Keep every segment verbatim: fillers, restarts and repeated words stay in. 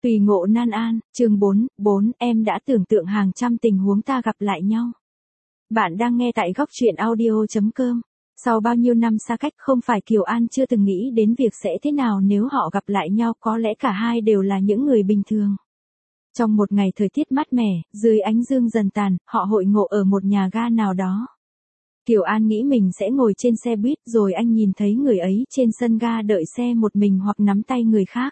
Tùy ngộ nan an, chương bốn, bốn, em đã tưởng tượng hàng trăm tình huống ta gặp lại nhau. Bạn đang nghe tại góc truyện audio chấm com. Sau bao nhiêu năm xa cách, không phải Kiều An chưa từng nghĩ đến việc sẽ thế nào nếu họ gặp lại nhau, có lẽ cả hai đều là những người bình thường. Trong một ngày thời tiết mát mẻ, dưới ánh dương dần tàn, họ hội ngộ ở một nhà ga nào đó. Kiều An nghĩ mình sẽ ngồi trên xe buýt, rồi anh nhìn thấy người ấy trên sân ga đợi xe một mình hoặc nắm tay người khác.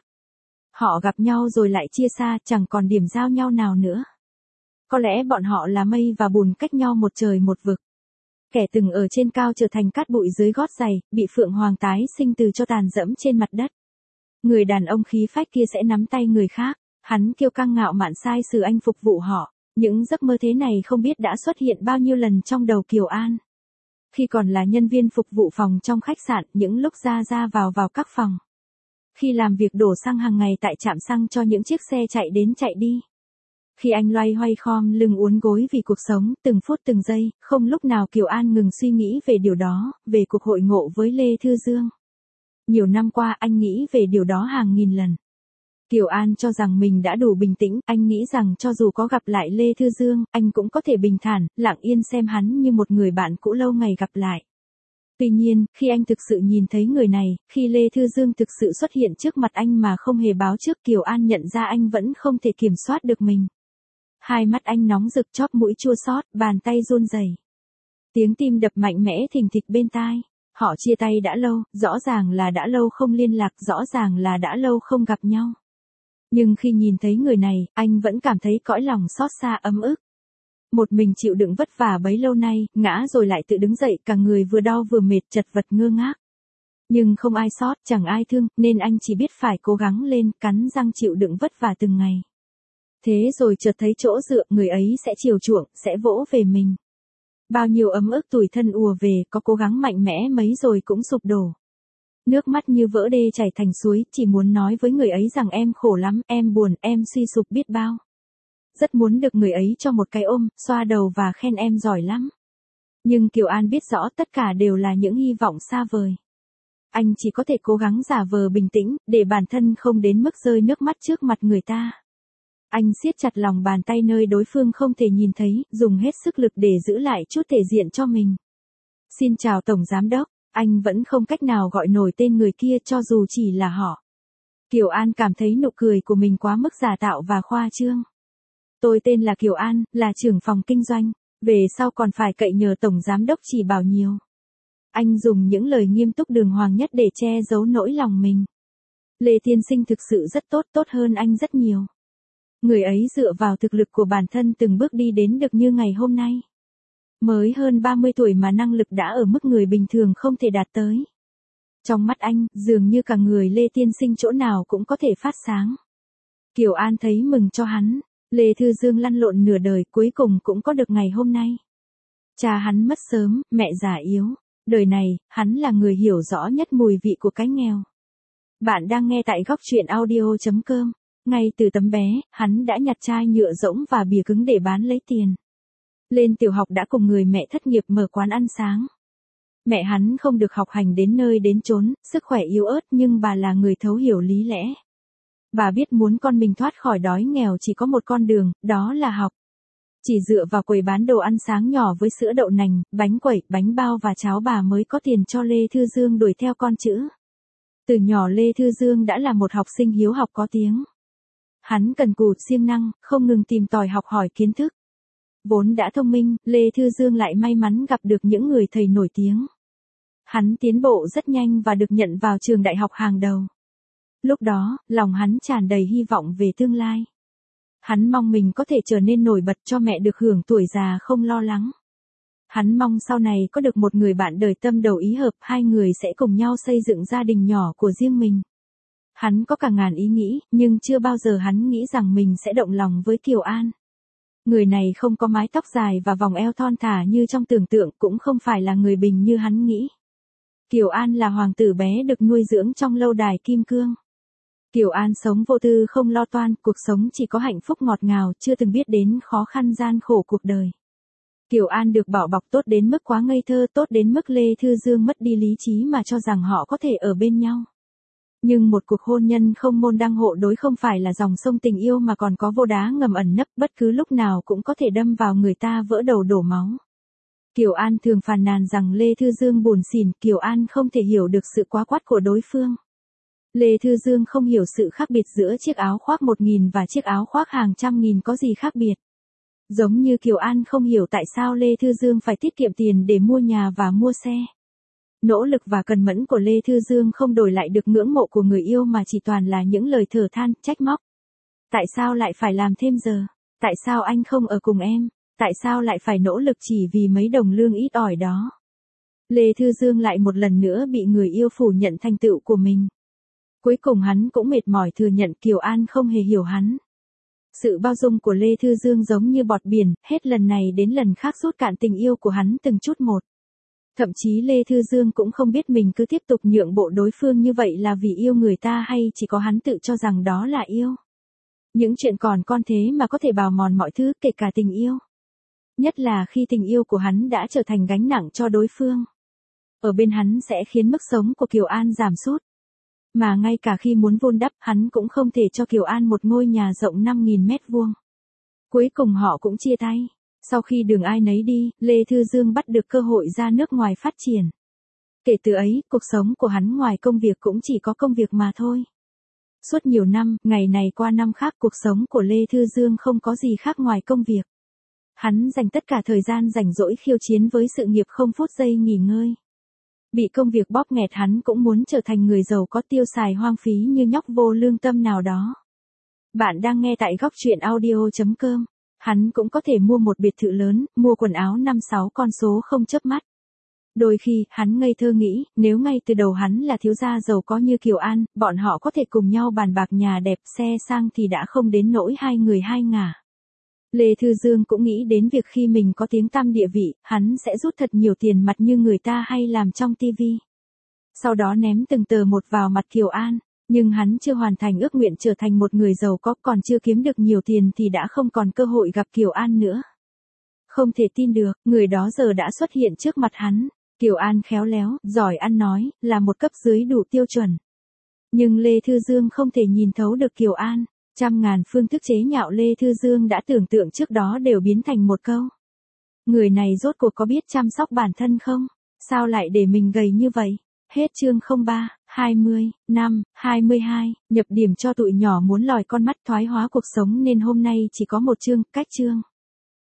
Họ gặp nhau rồi lại chia xa, chẳng còn điểm giao nhau nào nữa. Có lẽ bọn họ là mây và bùn cách nhau một trời một vực. Kẻ từng ở trên cao trở thành cát bụi dưới gót giày, bị phượng hoàng tái sinh từ cho tàn dẫm trên mặt đất. Người đàn ông khí phách kia sẽ nắm tay người khác, hắn kiêu căng ngạo mạn sai sử anh phục vụ họ. Những giấc mơ thế này không biết đã xuất hiện bao nhiêu lần trong đầu Kiều An. Khi còn là nhân viên phục vụ phòng trong khách sạn, những lúc ra ra vào vào các phòng. Khi làm việc đổ xăng hàng ngày tại trạm xăng cho những chiếc xe chạy đến chạy đi. Khi anh loay hoay khom lưng uốn gối vì cuộc sống, từng phút từng giây, không lúc nào Kiều An ngừng suy nghĩ về điều đó, về cuộc hội ngộ với Lê Thư Dương. Nhiều năm qua anh nghĩ về điều đó hàng nghìn lần. Kiều An cho rằng mình đã đủ bình tĩnh, anh nghĩ rằng cho dù có gặp lại Lê Thư Dương, anh cũng có thể bình thản, lặng yên xem hắn như một người bạn cũ lâu ngày gặp lại. Tuy nhiên, khi anh thực sự nhìn thấy người này, khi Lê Thư Dương thực sự xuất hiện trước mặt anh mà không hề báo trước, Kiều An nhận ra anh vẫn không thể kiểm soát được mình. Hai mắt anh nóng rực, chóp mũi chua xót, bàn tay run rẩy. Tiếng tim đập mạnh mẽ thình thịch bên tai. Họ chia tay đã lâu, rõ ràng là đã lâu không liên lạc, rõ ràng là đã lâu không gặp nhau. Nhưng khi nhìn thấy người này, anh vẫn cảm thấy cõi lòng xót xa ấm ức. Một mình chịu đựng vất vả bấy lâu nay, ngã rồi lại tự đứng dậy, cả người vừa đau vừa mệt, chật vật ngơ ngác. Nhưng không ai xót, chẳng ai thương, nên anh chỉ biết phải cố gắng lên, cắn răng chịu đựng vất vả từng ngày. Thế rồi chợt thấy chỗ dựa, người ấy sẽ chiều chuộng, sẽ vỗ về mình. Bao nhiêu ấm ức tủi thân ùa về, có cố gắng mạnh mẽ mấy rồi cũng sụp đổ. Nước mắt như vỡ đê chảy thành suối, chỉ muốn nói với người ấy rằng em khổ lắm, em buồn, em suy sụp biết bao. Rất muốn được người ấy cho một cái ôm, xoa đầu và khen em giỏi lắm. Nhưng Kiều An biết rõ tất cả đều là những hy vọng xa vời. Anh chỉ có thể cố gắng giả vờ bình tĩnh, để bản thân không đến mức rơi nước mắt trước mặt người ta. Anh siết chặt lòng bàn tay nơi đối phương không thể nhìn thấy, dùng hết sức lực để giữ lại chút thể diện cho mình. Xin chào Tổng Giám Đốc, anh vẫn không cách nào gọi nổi tên người kia cho dù chỉ là họ. Kiều An cảm thấy nụ cười của mình quá mức giả tạo và khoa trương. Tôi tên là Kiều An, là trưởng phòng kinh doanh, về sau còn phải cậy nhờ Tổng Giám Đốc chỉ bảo nhiều. Anh dùng những lời nghiêm túc đường hoàng nhất để che giấu nỗi lòng mình. Lê Tiên Sinh thực sự rất tốt, tốt hơn anh rất nhiều. Người ấy dựa vào thực lực của bản thân từng bước đi đến được như ngày hôm nay. Mới hơn ba mươi tuổi mà năng lực đã ở mức người bình thường không thể đạt tới. Trong mắt anh, dường như cả người Lê Tiên Sinh chỗ nào cũng có thể phát sáng. Kiều An thấy mừng cho hắn. Lê Thư Dương lăn lộn nửa đời cuối cùng cũng có được ngày hôm nay. Cha hắn mất sớm, mẹ già yếu. Đời này, hắn là người hiểu rõ nhất mùi vị của cái nghèo. Bạn đang nghe tại góc truyện audio chấm com. Ngay từ tấm bé, hắn đã nhặt chai nhựa rỗng và bìa cứng để bán lấy tiền. Lên tiểu học đã cùng người mẹ thất nghiệp mở quán ăn sáng. Mẹ hắn không được học hành đến nơi đến chốn, sức khỏe yếu ớt nhưng bà là người thấu hiểu lý lẽ. Bà biết muốn con mình thoát khỏi đói nghèo chỉ có một con đường, đó là học. Chỉ dựa vào quầy bán đồ ăn sáng nhỏ với sữa đậu nành, bánh quẩy, bánh bao và cháo bà mới có tiền cho Lê Thư Dương đuổi theo con chữ. Từ nhỏ Lê Thư Dương đã là một học sinh hiếu học có tiếng. Hắn cần cù, siêng năng, không ngừng tìm tòi học hỏi kiến thức. Vốn đã thông minh, Lê Thư Dương lại may mắn gặp được những người thầy nổi tiếng. Hắn tiến bộ rất nhanh và được nhận vào trường đại học hàng đầu. Lúc đó, lòng hắn tràn đầy hy vọng về tương lai. Hắn mong mình có thể trở nên nổi bật cho mẹ được hưởng tuổi già không lo lắng. Hắn mong sau này có được một người bạn đời tâm đầu ý hợp, hai người sẽ cùng nhau xây dựng gia đình nhỏ của riêng mình. Hắn có cả ngàn ý nghĩ, nhưng chưa bao giờ hắn nghĩ rằng mình sẽ động lòng với Kiều An. Người này không có mái tóc dài và vòng eo thon thả như trong tưởng tượng, cũng không phải là người bình như hắn nghĩ. Kiều An là hoàng tử bé được nuôi dưỡng trong lâu đài kim cương. Kiều An sống vô tư không lo toan, cuộc sống chỉ có hạnh phúc ngọt ngào, chưa từng biết đến khó khăn gian khổ cuộc đời. Kiều An được bảo bọc tốt đến mức quá ngây thơ, tốt đến mức Lê Thư Dương mất đi lý trí mà cho rằng họ có thể ở bên nhau. Nhưng một cuộc hôn nhân không môn đăng hộ đối không phải là dòng sông tình yêu mà còn có vô đá ngầm ẩn nấp, bất cứ lúc nào cũng có thể đâm vào người ta vỡ đầu đổ máu. Kiều An thường phàn nàn rằng Lê Thư Dương buồn xỉn, Kiều An không thể hiểu được sự quá quắt của đối phương. Lê Thư Dương không hiểu sự khác biệt giữa chiếc áo khoác một nghìn và chiếc áo khoác hàng trăm nghìn có gì khác biệt. Giống như Kiều An không hiểu tại sao Lê Thư Dương phải tiết kiệm tiền để mua nhà và mua xe. Nỗ lực và cần mẫn của Lê Thư Dương không đổi lại được ngưỡng mộ của người yêu mà chỉ toàn là những lời thở than, trách móc. Tại sao lại phải làm thêm giờ? Tại sao anh không ở cùng em? Tại sao lại phải nỗ lực chỉ vì mấy đồng lương ít ỏi đó? Lê Thư Dương lại một lần nữa bị người yêu phủ nhận thành tựu của mình. Cuối cùng hắn cũng mệt mỏi thừa nhận Kiều An không hề hiểu hắn. Sự bao dung của Lê Thư Dương giống như bọt biển, hết lần này đến lần khác rút cạn tình yêu của hắn từng chút một. Thậm chí Lê Thư Dương cũng không biết mình cứ tiếp tục nhượng bộ đối phương như vậy là vì yêu người ta hay chỉ có hắn tự cho rằng đó là yêu. Những chuyện còn con thế mà có thể bào mòn mọi thứ, kể cả tình yêu. Nhất là khi tình yêu của hắn đã trở thành gánh nặng cho đối phương. Ở bên hắn sẽ khiến mức sống của Kiều An giảm sút. Mà ngay cả khi muốn vun đắp hắn cũng không thể cho Kiều An một ngôi nhà rộng năm nghìn mét vuông. Cuối cùng họ cũng chia tay. Sau khi đường ai nấy đi, Lê Thư Dương bắt được cơ hội ra nước ngoài phát triển. Kể từ ấy, cuộc sống của hắn ngoài công việc cũng chỉ có công việc mà thôi. Suốt nhiều năm, ngày này qua năm khác, cuộc sống của Lê Thư Dương không có gì khác ngoài công việc. Hắn dành tất cả thời gian rảnh rỗi khiêu chiến với sự nghiệp không phút giây nghỉ ngơi. Bị công việc bóp nghẹt hắn cũng muốn trở thành người giàu có tiêu xài hoang phí như nhóc vô lương tâm nào đó. Bạn đang nghe tại góc truyện audio chấm com. Hắn cũng có thể mua một biệt thự lớn, mua quần áo năm sáu con số không chớp mắt. Đôi khi, hắn ngây thơ nghĩ, nếu ngay từ đầu hắn là thiếu gia giàu có như Kiều An, bọn họ có thể cùng nhau bàn bạc nhà đẹp xe sang thì đã không đến nỗi hai người hai ngả. Lê Thư Dương cũng nghĩ đến việc khi mình có tiếng tăm địa vị, hắn sẽ rút thật nhiều tiền mặt như người ta hay làm trong tivi. Sau đó ném từng tờ một vào mặt Kiều An, nhưng hắn chưa hoàn thành ước nguyện trở thành một người giàu có, còn chưa kiếm được nhiều tiền thì đã không còn cơ hội gặp Kiều An nữa. Không thể tin được, người đó giờ đã xuất hiện trước mặt hắn. Kiều An khéo léo, giỏi ăn nói, là một cấp dưới đủ tiêu chuẩn. Nhưng Lê Thư Dương không thể nhìn thấu được Kiều An. Trăm ngàn phương thức chế nhạo Lê Thư Dương đã tưởng tượng trước đó đều biến thành một câu. Người này rốt cuộc có biết chăm sóc bản thân không? Sao lại để mình gầy như vậy? Hết chương không ba, hai mươi, năm, hai mươi hai, nhập điểm cho tụi nhỏ muốn lòi con mắt thoái hóa cuộc sống nên hôm nay chỉ có một chương, cách chương.